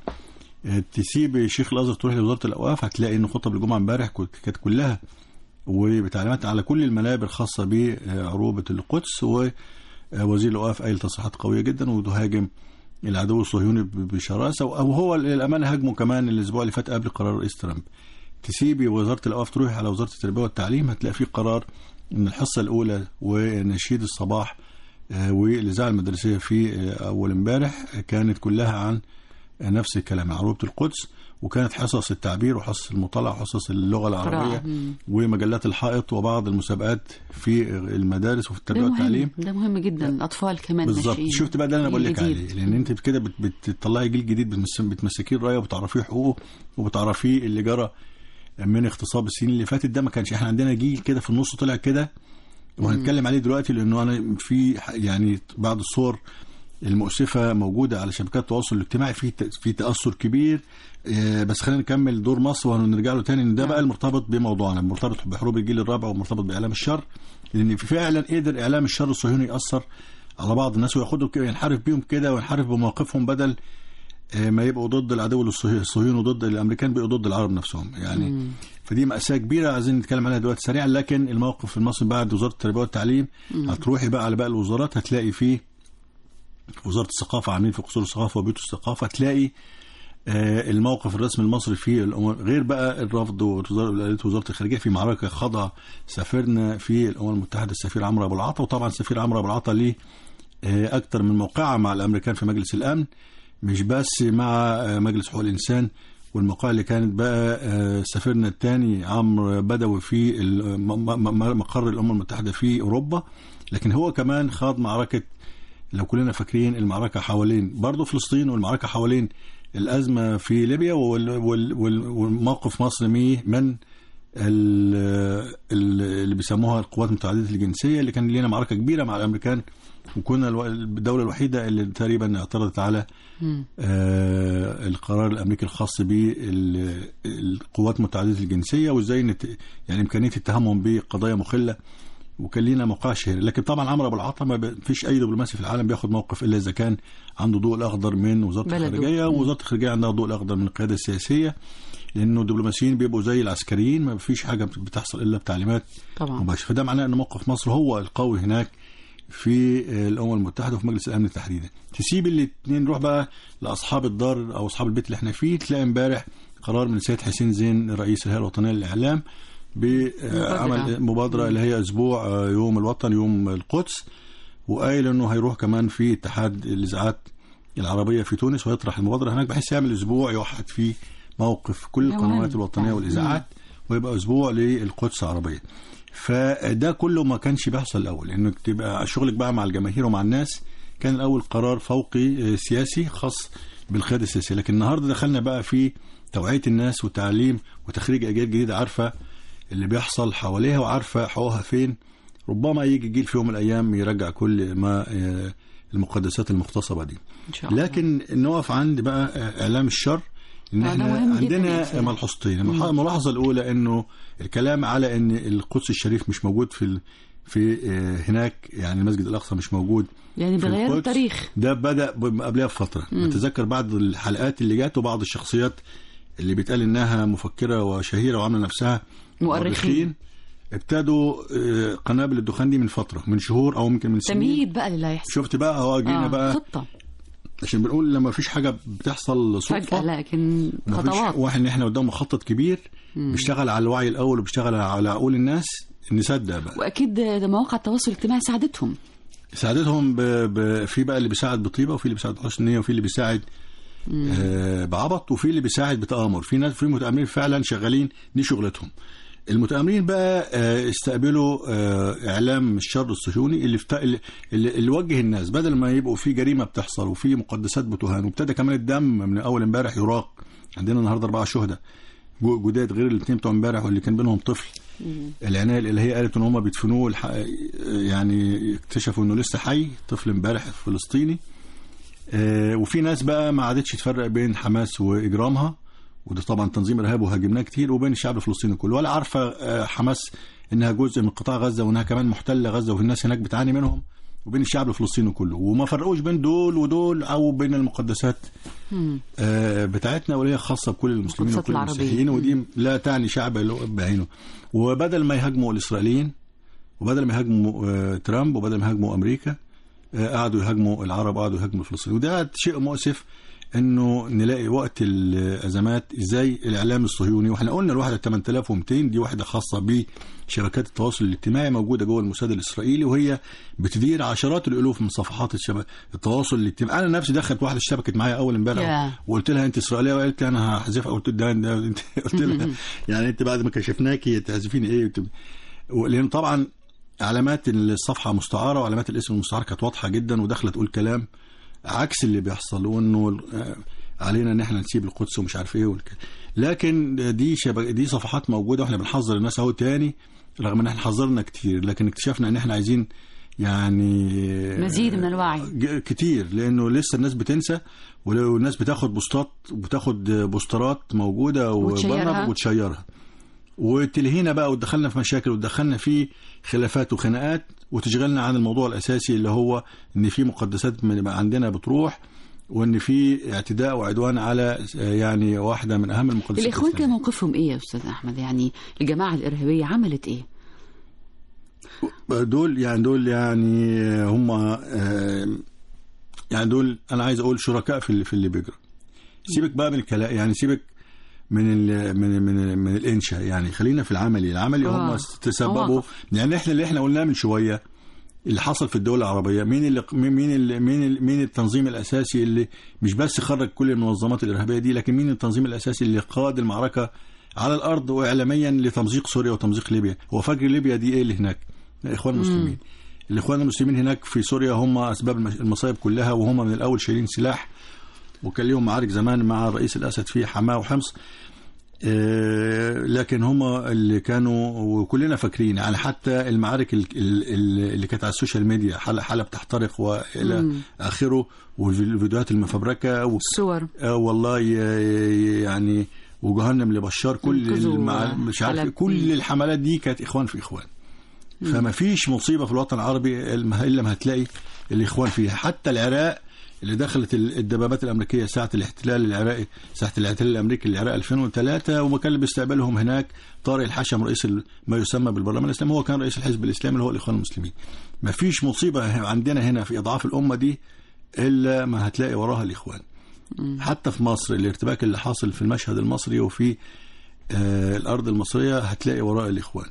تسيب الشيخ الأزهر تروح لوزارة الأوقاف هتلاقي أن خطب الجمعة امبارح كانت كلها وبتعليمات على كل المنابر خاصة بعروبة القدس. ووزير الأوقاف قايل تصريحات قوية جدا وتهاجم العدو الصهيوني بشراسة، وهو الأمانة هاجمه كمان الأسبوع اللي فات قبل قرار رئيس ترامب. تسيبي وزارة الأوقاف تروح على وزارة التربية والتعليم هتلاقي فيه قرار من الحصة الأولى ونشيد الصباح والإذاعة المدرسية في أول امبارح كانت كلها عن نفس الكلام، عروبة القدس. وكانت حصص التعبير وحصص المطالعة وحصص اللغة العربية ومجلات الحائط وبعض المسابقات في المدارس وفي التربية والتعليم. ده مهم جدا. الأطفال كمان بالظبط. شفت بقى ده أنا بقول لك عليه، لأن أنت كده بتطلعي جيل جديد بتمسكيه الراية وبتعرفيه حقوقه وبتعرفيه اللي جرى من اغتصاب السنين اللي فاتت. ده ما كانش. احنا عندنا جيل كده في النص طلع كده وهنتكلم عليه دلوقتي، لأنه أنا في يعني بعض الصور المؤسفة موجودة على شبكات التواصل الاجتماعي في تأثر كبير. بس خلينا نكمل دور مصر وهنرجع له تاني، ان ده بقى المرتبط بموضوعنا، مرتبط بحروب الجيل الرابع ومرتبط بإعلام الشر، لأن فعلا قدر إعلام الشر الصهيوني يأثر على بعض الناس وياخدهم ينحرف بيهم كده وينحرف بمواقفهم، بدل ما يبقوا ضد العدو الصهيوني وضد الأمريكان بقوا ضد العرب نفسهم يعني. فدي مأساة كبيرة عايزين نتكلم عليها دلوقتي سريعا. لكن الموقف المصري بعد وزارة التربية والتعليم هتروحي بقى على باقي الوزارات هتلاقي فيه وزارة الثقافة عاملين في قصور الثقافة وبيوت الثقافة، تلاقي الموقف الرسمي المصري في الأمور غير بقى الرفض ووزارة الخارجية في معركة خاضها سافرنا في الأمم المتحدة السفير عمرو أبو العطا. وطبعا السفير عمرو أبو العطا ليه أكتر من موقعة مع الأمريكان في مجلس الأمن، مش بس مع مجلس حقوق الإنسان. والموقع اللي كانت بقى سفيرنا الثاني عمرو بدوي في مقر الأمم المتحدة في أوروبا، لكن هو كمان خاض معركة لو كلنا فاكرين المعركة حوالين برضو فلسطين والمعركة حوالين الأزمة في ليبيا والموقف مصر من اللي بيسموها القوات المتعددة الجنسية اللي كان لنا معركة كبيرة مع الأمريكان، وكنا الدولة الوحيدة اللي تقريبا اعترضت على القرار الأمريكي الخاص بالقوات المتعددة الجنسية وإزاي يعني إمكانية اتهامهم بقضايا مخلة، وكان لنا موقع شهري. لكن طبعا عمرو أبو العطا ما فيش أي دبلوماسي في العالم بياخد موقف إلا إذا كان عنده ضوء الأخضر من وزارة الخارجية، ووزارة الخارجية عندها ضوء الأخضر من القيادة السياسية، لأنه الدبلوماسيين بيبقوا زي العسكريين ما فيش حاجة بتحصل إلا بتعليمات مباشرة. فده معناه أن موقف مصر هو القوي هناك، في الامم المتحده وفي مجلس الامن تحديدا. تسيب الاثنين نروح بقى لاصحاب الدار او اصحاب البيت اللي احنا فيه، تلاقي امبارح قرار من السيد حسين زين رئيس الهيئه الوطنيه للاعلام بعمل مبادره اللي هي اسبوع يوم الوطن يوم القدس، وقايل انه هيروح كمان في اتحاد الاذاعات العربيه في تونس ويطرح المبادره هناك بحيث يعمل اسبوع يوحد فيه موقف كل القنوات الوطنيه والاذاعات، ويبقى اسبوع للقدس العربيه. فده كله ما كانش بيحصل الاول، انك تبقى شغلك بقى مع الجماهير ومع الناس. كان الاول قرار فوقي سياسي خاص بالقياده السياسيه، لكن النهارده دخلنا بقى في توعيه الناس وتعليم وتخريج اجيال جديده عارفه اللي بيحصل حواليها وعارفه حقوقها فين. ربما يجي جيل في يوم من الايام يرجع كل ما المقدسات المغتصبه دي. إن شاء الله. لكن نقف عند بقى اعلام الشر. إن احنا عندنا ملحوظتين. الملاحظه الاولى انه الكلام على ان القدس الشريف مش موجود في هناك، يعني المسجد الاقصى مش موجود، يعني بغير التاريخ. ده بدا قبلها بفتره. نتذكر بعض الحلقات اللي جات وبعض الشخصيات اللي بيتقال انها مفكره وشهيره وعامله نفسها مؤرخين، ابتدوا قنابل الدخان دي من فتره، من شهور او ممكن من سنين. تمهيد بقى اللي هيحصل. شفت بقى هو جينا بقى خطه، عشان بنقول لما فيش حاجه بتحصل صدفه فجأة، لكن خطوات. واحد احنا قدام مخطط كبير بيشتغل على الوعي الاول وبيشتغل على عقول الناس نصدق بقى. واكيد ده مواقع التواصل الاجتماعي ساعدتهم في بقى اللي بيساعد بطيبه، وفي اللي بيساعد بحسن نيه، وفي اللي بيساعد بعبط، وفي اللي بيساعد بتآمر. في ناس، في متآمرين فعلا شغالين دي شغلتهم. المتآمرين بقى استقبلوا اعلام الشر الصهيوني اللي وجه الناس بدل ما يبقوا في جريمه بتحصل وفي مقدسات بتهان، وابتدى كمان الدم من اول امبارح يراق. عندنا النهارده 4 شهداء جداد غير الاثنين بتوع امبارح واللي كان بينهم طفل. العنايه الالهيه قالت ان هم بيدفنوه، يعني اكتشفوا انه لسه حي، طفل امبارح فلسطيني. وفي ناس بقى ما عادتش تفرق بين حماس واجرامها، وده طبعا تنظيم ارهاب وهاجمناه كتير، وبين الشعب الفلسطيني كله، ولا عارفه حماس انها جزء من قطاع غزه وانها كمان محتله غزه والناس هناك بتعاني منهم، وبين الشعب الفلسطيني كله، وما فرقوش بين دول ودول او بين المقدسات بتاعتنا واللي هي خاصه بكل المسلمين وكل المسيحيين، ودي لا تعني شعب بعينه. وبدل ما يهاجموا الاسرائيليين، وبدل ما يهاجموا ترامب، وبدل ما يهاجموا امريكا، قعدوا يهاجموا العرب، قعدوا يهاجموا الفلسطينيين. وده شيء مؤسف انه نلاقي وقت الازمات ازاي الاعلام الصهيوني. واحنا قلنا الوحده 8200 دي وحده خاصه بشبكات التواصل الاجتماعي موجوده جوه الموساد الاسرائيلي، وهي بتدير عشرات الالوف من صفحات التواصل الاجتماعي. انا نفسي دخلت واحده اشتبكت معايا اول امبارح وقلت لها انت اسرائيليه، وقالت لي انا هحذفها. قلت لها يعني انت بعد ما كشفناكي تحذفيني ايه؟ لان طبعا علامات الصفحه مستعاره وعلامات الاسم المستعار كانت واضحه جدا، وداخله تقول كلام عكس اللي بيحصل، وانه علينا ان احنا نسيب القدس ومش عارف ايه لكن دي صفحات موجوده، واحنا بنحذر الناس اهو تاني، رغم ان احنا حذرنا كتير، لكن اكتشفنا ان احنا عايزين يعني مزيد من الوعي كتير، لانه لسه الناس بتنسى، والناس بتاخد بوسترات موجوده وتشيرها وتلهينا بقى، وتدخلنا في مشاكل، وتدخلنا في خلافات وخناقات، وتشغلنا عن الموضوع الأساسي اللي هو إن في مقدسات عندنا بتروح، وإن في اعتداء وعدوان على يعني واحدة من أهم المقدسات. الإخوان كان موقفهم إيه يا أستاذ أحمد؟ يعني الجماعة الإرهابية عملت إيه؟ دول أنا عايز أقول شركاء في اللي بيجرى. سيبك بقى من الكلام، يعني سيبك من الانشاء، يعني خلينا في العملي هم تسببوا. يعني اللي احنا قلناه من شويه اللي حصل في الدول العربيه، مين التنظيم الاساسي اللي مش بس خرج كل المنظمات الارهابيه دي، لكن مين التنظيم الاساسي اللي قاد المعركه على الارض واعلاميا لتمزيق سوريا وتمزيق ليبيا. هو فجر ليبيا دي ايه اللي هناك؟ الاخوان المسلمين. الاخوان المسلمين هناك في سوريا هم اسباب المصايب كلها، وهم من الاول شايلين سلاح، وكان لهم معارك زمان مع رئيس الأسد في حماة وحمص. لكن هم اللي كانوا، وكلنا فاكرين يعني حتى المعارك اللي كانت على السوشيال ميديا، حلب تحترق وإلى آخره، والفيديوهات المفبركة والصور والله يعني، وجهنم لبشار، مش عارف كل الحملات دي كانت إخوان في إخوان. فما فيش مصيبة في الوطن العربي إلا ما هتلاقي الإخوان فيها. حتى العراق اللي دخلت الدبابات الامريكيه ساعه الاحتلال العراقي، ساعه الاحتلال الامريكي للعراق 2003، وكان بيستقبلهم هناك طارق الحشم رئيس ما يسمى بالبرلمان الاسلامي، هو كان رئيس الحزب الاسلامي اللي هو الاخوان المسلمين. ما فيش مصيبه عندنا هنا في اضعاف الامه دي الا ما هتلاقي وراها الاخوان. حتى في مصر الارتباك اللي حاصل في المشهد المصري وفي الارض المصريه هتلاقي وراء الاخوان.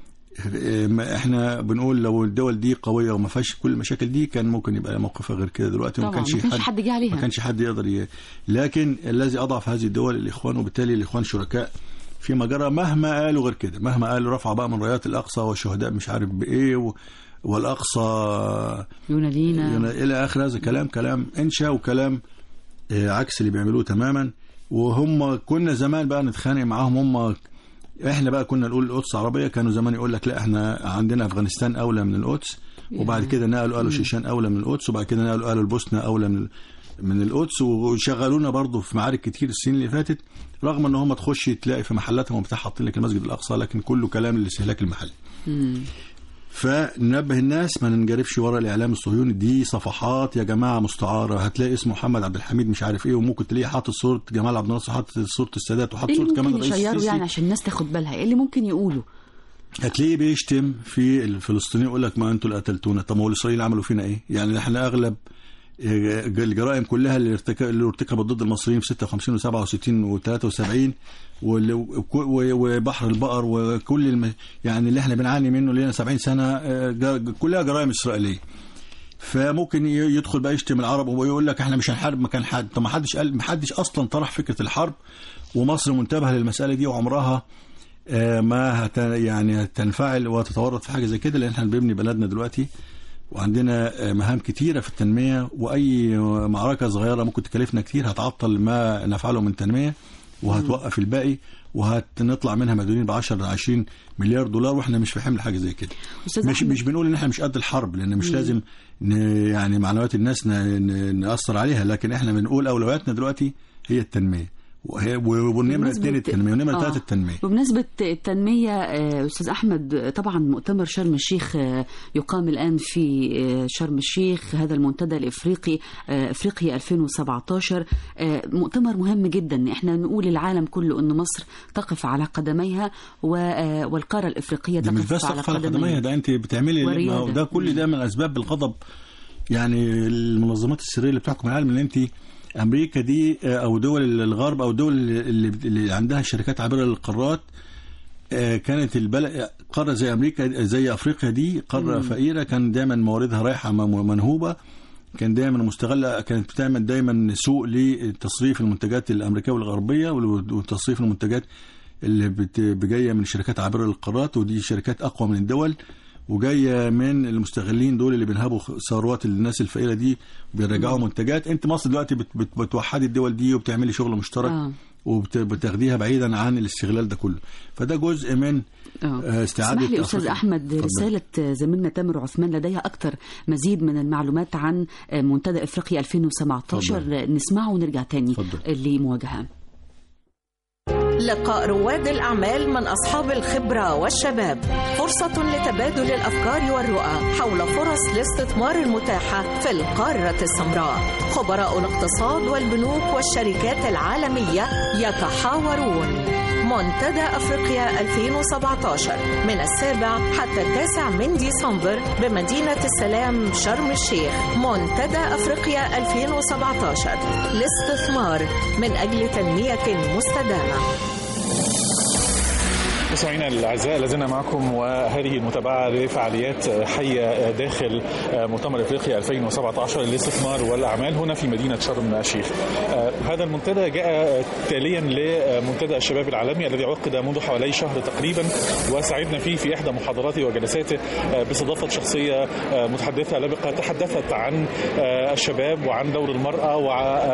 احنا بنقول لو الدول دي قويه وما فيهاش كل المشاكل دي كان ممكن يبقى موقفها غير كده دلوقتي، ما كانش حد جه عليها، ما كانش حد يقدر لكن الذي اضعف هذه الدول الاخوان، وبالتالي الاخوان شركاء فيما جرى مهما قالوا غير كده، مهما قالوا رفع بقى من رايات الاقصى والشهداء مش عارف بايه والاقصى يونالينا الى اخر. هذا كلام انشا وكلام عكس اللي بيعملوه تماما. وهم كنا زمان بقى نتخانق معاهم، احنا بقى كنا نقول القدس عربيه، كانوا زمان يقول لك لا احنا عندنا افغانستان اولى من القدس، وبعد كده قالوا شيشان اولى من القدس، وبعد كده قالوا البوسنه اولى من القدس، وشغلونا برضو في معارك كتير السنين اللي فاتت، رغم ان هم تخش تلاقي في محلاتهم بتاع حاطين لك المسجد الاقصى، لكن كله كلام للاستهلاك المحلي. فننبه الناس ما ننجرفش ورا الاعلام الصهيوني، دي صفحات يا جماعه مستعاره، هتلاقي اسمه محمد عبد الحميد مش عارف ايه، وممكن تلاقيه حاطط صوره جمال عبد الناصر، حاطط صوره السادات، وحاطط صوره كمان رئيس السيسي. يعني عشان الناس تاخد بالها ايه اللي ممكن يقوله. هتلاقيه بيشتم في الفلسطينيين، يقول لك ما انتوا اللي قتلتونا. طب ما هو الاسرائيليين عملوا فينا ايه؟ يعني احنا اغلب الجرائم كلها اللي ارتكبت ضد المصريين في 56 و67 و73 وبحر البقر وكل يعني اللي احنا بنعاني منه لنا 70 سنه كلها جرائم اسرائيليه. فممكن يدخل بقى يشتم العرب ويقول لك احنا مش هنحارب مكان حد. طب ما حدش اصلا طرح فكره الحرب، ومصر منتبهه للمساله دي وعمرها ما يعني تنفعل وتتورط في حاجه زي كده، لان احنا بنبني بلدنا دلوقتي وعندنا مهام كتيرة في التنمية، وأي معركة صغيرة ممكن تكلفنا كتير هتعطل ما نفعله من تنمية وهتوقف الباقي، وهنطلع منها مديونين ب10-20 مليار دولار، واحنا مش في حمل حاجة زي كده. مش بنقول ان احنا مش قد الحرب، لان مش لازم يعني معنويات الناس نأثر عليها، لكن احنا بنقول أولوياتنا دلوقتي هي التنمية، والنمرة 2 التنمية، ونمرة 3 التنمية. بمناسبة التنمية أستاذ أحمد، طبعا مؤتمر شرم الشيخ يقام الآن في شرم الشيخ، هذا المنتدى الإفريقي إفريقيا 2017، مؤتمر مهم جدا. احنا نقول للعالم كله أن مصر تقف على قدميها والقارة الإفريقية تقف على قدميها. ده أنت بتعملي ده كل ده من أسباب الغضب، يعني المنظمات السرية اللي بتحكم العالم، اللي أنت أمريكا دي أو دول الغرب أو دول اللي عندها شركات عابرة للقارات، كانت قارة زي أمريكا زي أفريقيا دي قارة فقيرة، كان دايما مواردها رايحة منهوبة، كان دايما مستغلة، كانت بتعمل دايما سوق لتصريف المنتجات الأمريكية والغربية وتصريف المنتجات اللي جاية من شركات عابرة للقارات، ودي شركات أقوى من الدول وجايه من المستغلين دول اللي بينهبوا ثروات الناس الفقيره دي بيرجعوا منتجات. انت مصر دلوقتي بتوحدي الدول دي وبتعملي شغل مشترك وبتاخديها بعيدا عن الاستغلال ده كله، فده جزء من استعاده. اسمح لي استاذ احمد، رساله زميلنا تامر عثمان لديها اكثر مزيد من المعلومات عن منتدى افريقيا 2017، نسمعه ونرجع تاني لمواجهه. لقاء رواد الأعمال من أصحاب الخبرة والشباب، فرصة لتبادل الأفكار والرؤى حول فرص الاستثمار المتاحة في القارة السمراء. خبراء الاقتصاد والبنوك والشركات العالمية يتحاورون. منتدى أفريقيا 2017 من 7 حتى 9 من ديسمبر بمدينة السلام شرم الشيخ. منتدى أفريقيا 2017 الاستثمار من أجل تنمية مستدامة. مستمعينا الاعزاء، لازلنا معكم وهذه المتابعه لفعاليات حيه داخل مؤتمر افريقيا 2017 للاستثمار والاعمال هنا في مدينه شرم الشيخ. هذا المنتدى جاء تاليا لمنتدى الشباب العالمي الذي عقد منذ حوالي شهر تقريبا، وسعدنا فيه في احدى محاضراته وجلساته باستضافه شخصيه متحدثه لبقه تحدثت عن الشباب وعن دور المراه،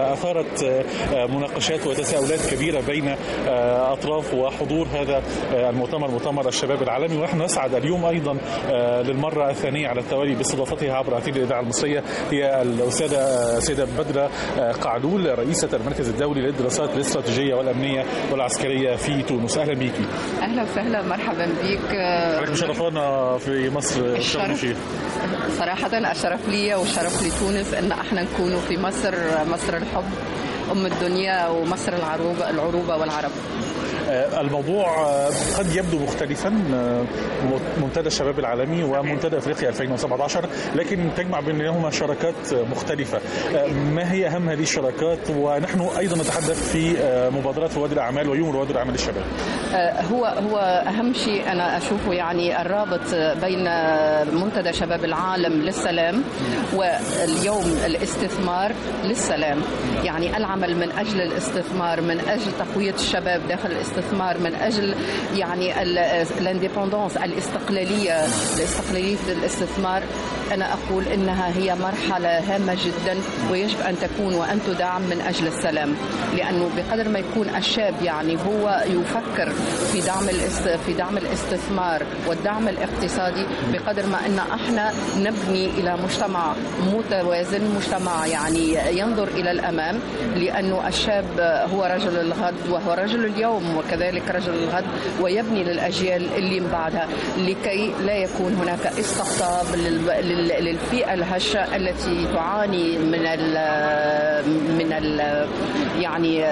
واثارت مناقشات وتساؤلات كبيره بين اطراف وحضور هذا المؤتمر مؤتمر الشباب العالمي، ونحن نسعد اليوم أيضا للمرة الثانية على التوالي باستضافتها عبر أثير الإذاعة المصرية هي الأستاذة سيدة بدرة قعدول رئيسة المركز الدولي للدراسات الاستراتيجية والأمنية والعسكرية في تونس. أهلا بيك. أهلا وسهلا، مرحبا بك. شرفونا في مصر شرم الشيخ. صراحة الشرف لي والشرف لتونس أن احنا نكون في مصر، مصر الحب أم الدنيا ومصر العروبة والعرب. الموضوع قد يبدو مختلفا، منتدى الشباب العالمي ومنتدى افريقيا 2017، لكن تجمع بينهما شراكات مختلفة. ما هي اهم هذه الشراكات؟ ونحن ايضا نتحدث في مبادرات رواد الاعمال ويوم رواد الاعمال الشباب. هو اهم شيء انا اشوفه يعني الرابط بين منتدى شباب العالم للسلام واليوم الاستثمار للسلام، يعني العمل من اجل الاستثمار، من اجل تقوية الشباب داخل الاستثمار، من أجل يعني الانديبندانس، الاستقلالية الاستثمار. أنا أقول إنها هي مرحلة هامة جدا ويجب أن تكون وأن تدعم من أجل السلام، لأنه بقدر ما يكون الشاب يعني هو يفكر في دعم الاستثمار والدعم الاقتصادي، بقدر ما أن احنا نبني إلى مجتمع متوازن، مجتمع يعني ينظر إلى الأمام، لأنه الشاب هو رجل الغد وهو رجل اليوم وكذلك رجل الغد، ويبني للأجيال اللي من بعدها، لكي لا يكون هناك استقطاب للفئة الهشة التي تعاني من يعني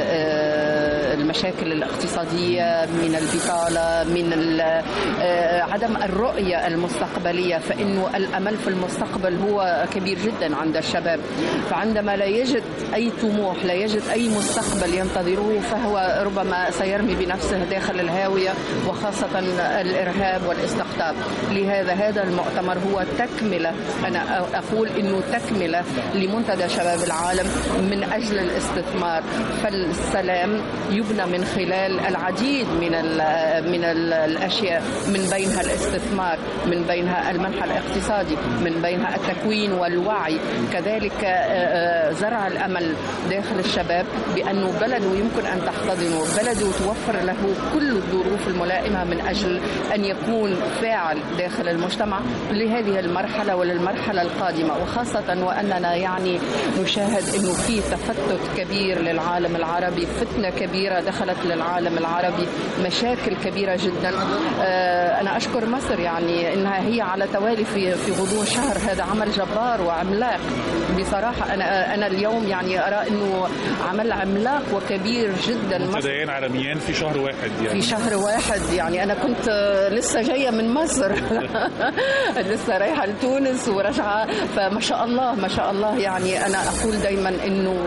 المشاكل الاقتصادية، من البطالة، من عدم الرؤية المستقبلية. فإنه الأمل في المستقبل هو كبير جدا عند الشباب، فعندما لا يجد أي طموح، لا يجد أي مستقبل ينتظره، فهو ربما سيرمي بنفسه داخل الهاوية، وخاصة الإرهاب والاستقطاب. لهذا هذا المؤتمر هو تكملة، أنا أقول إنه تكملة لمنتدى شباب العالم من أجل الاستثمار. فالسلام يبنى من خلال العديد من الأشياء، من بينها الاستثمار، من بينها المنح الاقتصادي، من بينها التكوين والوعي، كذلك زرع الأمل داخل الشباب بأنه بلده يمكن أن تحتضنه، بلده توفر له كل الظروف الملائمة من أجل أن يكون فاعل داخل المجتمع لهذه المرحلة وللمرحلة القادمة، وخاصة وأننا يعني نشاهد أنه في تفتت كبير للعالم العربي، فتنة كبيرة دخلت للعالم العربي، مشاكل كبيرة جدا. أنا أشكر مصر يعني أنها هي على توالي في غضون شهر، هذا عمل جبار وعملاق بصراحة. أنا اليوم يعني أرى أنه عمل عملاق وكبير جدا. منتديين عالميين في شهر واحد يعني. في شهر واحد يعني أنا كنت لسه جاية من مصر لسه رايحة لتونس ورجعة، فما شاء الله ما شاء الله. يعني أنا أقول دايما أنه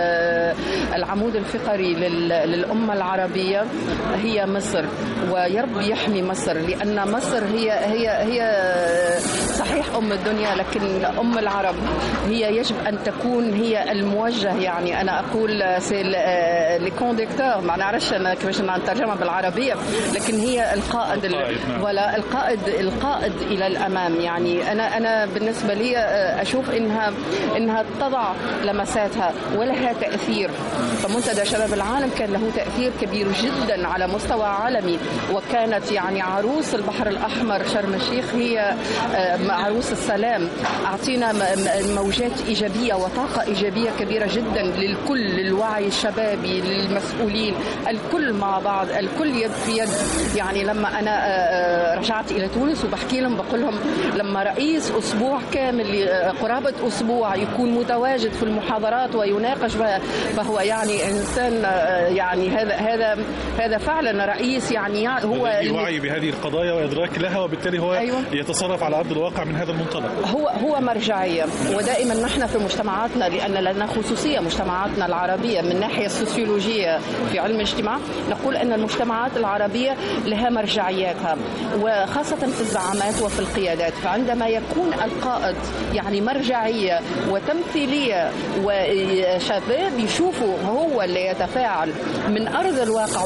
العمود الفقري للأمة العربية هي مصر، ويرب يحمي مصر، لأن مصر هي صحيح أم الدنيا، لكن أم العرب. هي يجب أن تكون هي الموجه، يعني أنا أقول الكوندكتور، ما نعرفش أنا كيفاش نترجمها بالعربية، لكن هي القائد ولا القائد إلى الأمام. يعني أنا بالنسبة لي أشوف إنها تضع لمساتها ولها تأثير. فمنتدى شباب العالم كان له تأثير كبير جدا على مستوى عالمي، وكانت يعني عروس البحر الأحمر شرم الشيخ هي عروس السلام. أعطينا موجات إيجابية وطاقة إيجابية كبيرة جدا للكل، للوعي الشبابي، للمسؤولين، الكل مع بعض، الكل يد في يد. يعني لما أنا رجعت إلى تونس وبحكي لهم بقول لهم لما رئيس أسبوع كامل قرابة أسبوع يكون متواجد في المحاضرات ويناقش بها، فهو يعني إنسان يعني هذا فعلا رئيس، يعني هو الوعي بهذه القضايا وإدراك لها، وبالتالي هو أيوة. يتصرف على أرض الواقع من هذا المنطلق. هو مرجعية. ودائما نحن في مجتمعاتنا، لأن لنا خصوصية مجتمعاتنا العربية من ناحية السوسيولوجية في علم الاجتماع، نقول أن المجتمعات العربية لها مرجعياتها، وخاصة في الزعامات وفي القيادات. فعندما يكون القائد يعني مرجعية وتمثيلية، وشباب يشوفوا هو اللي يتفاعل من أرض الواقع وليس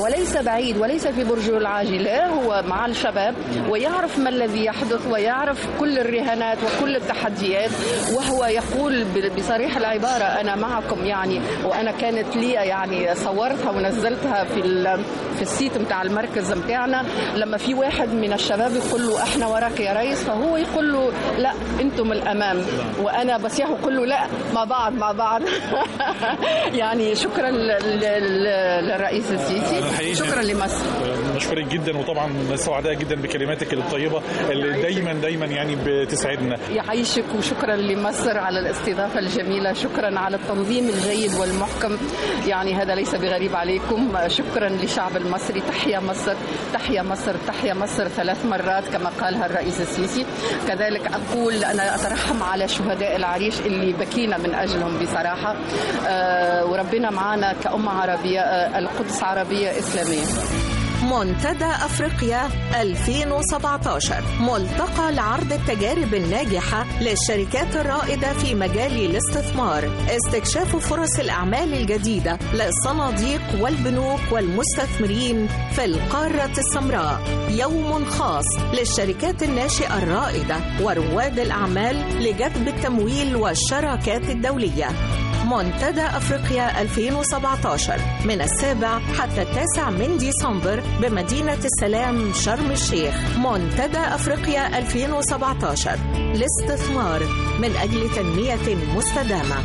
بعيد وليس في برجه العاجلة، هو مع الشباب ويعرف ما الذي يحدث ويعرف كل الرهانات وكل التحديات، وهو يقول بصريح العبارة أنا معكم يعني. وأنا كانت لي يعني صورتها ونزلتها في السيت متاع المركز متاعنا، لما في واحد من الشباب يقول له احنا وراك يا ريس، فهو يقول له لا انتم الامام، وانا بصيح وقول له لا مع بعض يعني شكرا للرئيس السيسي، شكرا لمصر. نشكرك جدا، وطبعا سعداء جدا بكلماتك الطيبة اللي دايما يعني بتسعدنا. يعيشك، وشكرا لمصر على الاستضافة الجميلة، شكرا على التنظيم الجيد والمحكم، يعني هذا ليس بغريب عليكم. شكرا للشعب المصري، تحيا مصر تحيا مصر تحيا مصر 3 مرات كما قالها الرئيس السيسي. كذلك أقول أنا أترحم على شهداء العريش اللي بكينا من أجلهم بصراحة، وربنا معنا كأمة عربية، القدس عربية إسلامية. منتدى أفريقيا 2017 ملتقى لعرض التجارب الناجحة للشركات الرائدة في مجال الاستثمار، استكشاف فرص الأعمال الجديدة للصناديق والبنوك والمستثمرين في القارة السمراء، يوم خاص للشركات الناشئة الرائدة ورواد الأعمال لجذب التمويل والشراكات الدولية. منتدى أفريقيا 2017 من 7 حتى 9 من ديسمبر بمدينة السلام شرم الشيخ. منتدى أفريقيا 2017 الاستثمار من أجل تنمية مستدامة.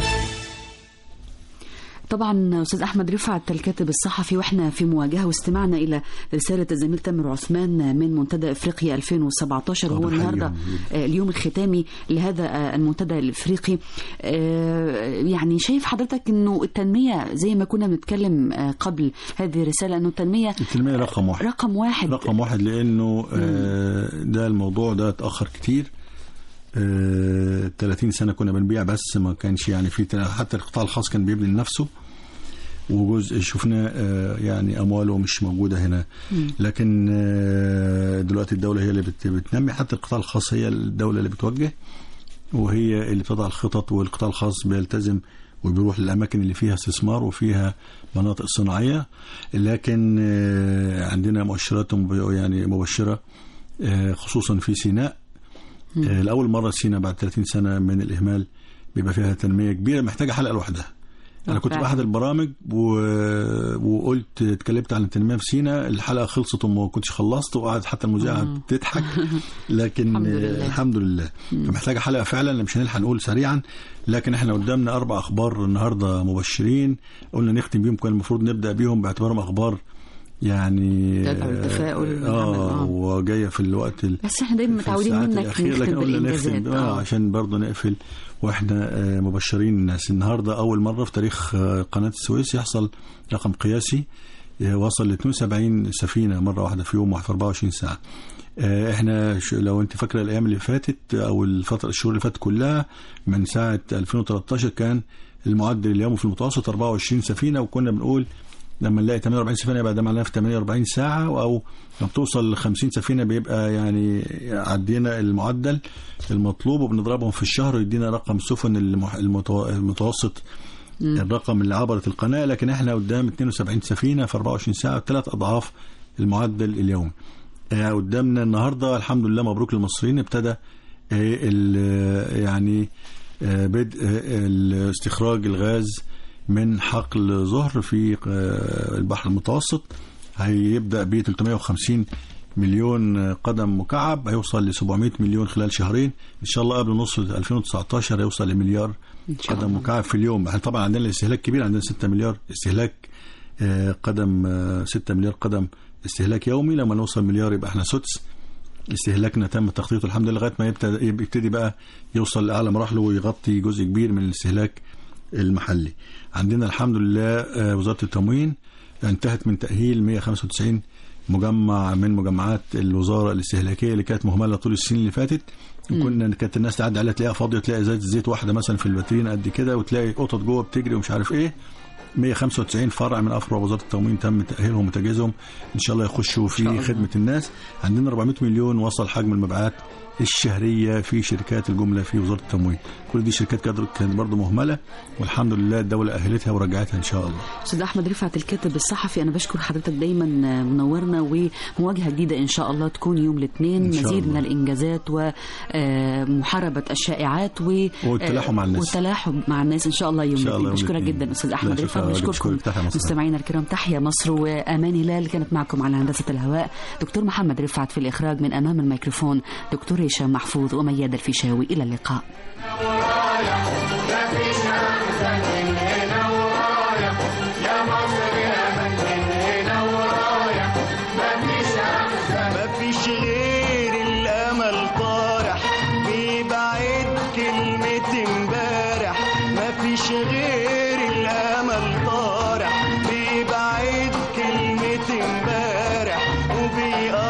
طبعا أستاذ أحمد رفعت الكاتب الصحفي، وإحنا في مواجهة واستمعنا إلى رسالة الزميل تامر عثمان من منتدى أفريقيا 2017، وهو النهاردة اليوم الختامي لهذا المنتدى الأفريقي. يعني شايف حضرتك أنه التنمية زي ما كنا بنتكلم قبل هذه الرسالة، أنه التنمية رقم واحد لأنه ده الموضوع ده اتأخر كتير. 30 سنة كنا بنبيع بس ما كانش يعني في، حتى القطاع الخاص كان بيبني لنفسه، وجزء شفنا يعني أمواله مش موجودة هنا. لكن دلوقتي الدولة هي اللي بتنمي، حتى القطاع الخاص هي الدولة اللي بتوجه وهي اللي بتضع الخطط، والقطاع الخاص بيلتزم وبيروح للأماكن اللي فيها استثمار وفيها مناطق صناعية. لكن عندنا مؤشرات يعني مبشرة، خصوصا في سيناء. الأول مرة سيناء بعد 30 سنة من الإهمال بيبقى فيها تنمية كبيرة محتاجة حلقة لوحدها. أنا كنت بأحد البرامج وقلت اتكلمت عن التنمية في سيناء، الحلقة خلصت وما كنتش خلصت، وقعدت حتى المذيعة بتضحك. لكن الحمد لله فمحتاجة حلقة فعلا، مش هنلحق نقول سريعا. لكن احنا قدامنا 4 أخبار النهاردة مبشرين، قلنا نختم بيهم، كان المفروض نبدأ بيهم باعتبارهم أخبار يعني وجايه في الوقت بس احنا دايما متعودين منك نختم بالانجازات عشان برضه نقفل واحنا مبشرين الناس. النهارده اول مره في تاريخ قناه السويس يحصل رقم قياسي وصل ل 72 سفينه مره واحده في يوم واحد في 24 ساعه. احنا لو انت فاكره الايام اللي فاتت او الشهور اللي فاتت كلها من ساعه 2013 كان المعدل اليومي في المتوسط 24 سفينه، وكنا بنقول لما نلاقي 48 سفينة يبقى ده معناه في 48 ساعة، أو لما بتوصل ل 50 سفينة بيبقى يعني عدينا المعدل المطلوب، وبنضربهم في الشهر ويدينا رقم السفن المتوسط الرقم اللي عبرت القناة. لكن احنا قدام 72 سفينة في 24 ساعة، 3 أضعاف المعدل اليومي. قدامنا النهاردة الحمد لله، مبروك للمصريين، ابتدى يعني بدء استخراج الغاز من حقل ظهر في البحر المتوسط. هيبدأ ب 350 مليون قدم مكعب، هيوصل ل 700 مليون خلال شهرين إن شاء الله. قبل نص 2019 هيوصل لمليار قدم مكعب في اليوم. طبعا عندنا الاستهلاك كبير، عندنا 6 مليار استهلاك قدم، 6 مليار قدم استهلاك يومي. لما نوصل مليار يبقى احنا سدس استهلاكنا تم تخطيطه الحمد لله، لغايه ما يبتدي بقى يوصل لأعلى مراحله ويغطي جزء كبير من الاستهلاك المحلي. عندنا الحمد لله وزارة التموين انتهت من تأهيل 195 مجمع من مجمعات الوزارة الاستهلاكية اللي كانت مهملة طول السنين اللي فاتت. كانت الناس تعدي عليها تلاقيها فاضية، تلاقي ازازة زيت واحدة مثلا في الباترين قد كده، وتلاقي قطط جوه بتجري ومش عارف ايه. 195 فرع من افرع وزاره التموين تم تاهيلهم وتجهيزهم ان شاء الله يخشوا في خدمه الناس. عندنا 400 مليون وصل حجم المبيعات الشهريه في شركات الجمله في وزاره التموين. كل دي شركات كانت برضه مهمله، والحمد لله الدوله اهلتها ورجعتها ان شاء الله. استاذ احمد رفعت الكاتب الصحفي، انا بشكر حضرتك دايما، منورنا، ومواجهه جديده ان شاء الله تكون يوم الاثنين، مزيد من الانجازات ومحاربه الشائعات والتلاحم مع الناس ان شاء الله يوم الاثنين. بشكرك جدا استاذ احمد رفعت. بشكركم مستمعينا الكرام. تحيا مصر. وامان هلال كانت معكم على هندسه الهواء، دكتور محمد رفعت في الاخراج، من امام الميكروفون دكتور هشام محفوظ وميادة الفيشاوي. الى اللقاء. مفيش غير الامل طارح بيبعد كلمة امبارح، مفيش غير الامل طارح بيبعد كلمة امبارح، وبيقرب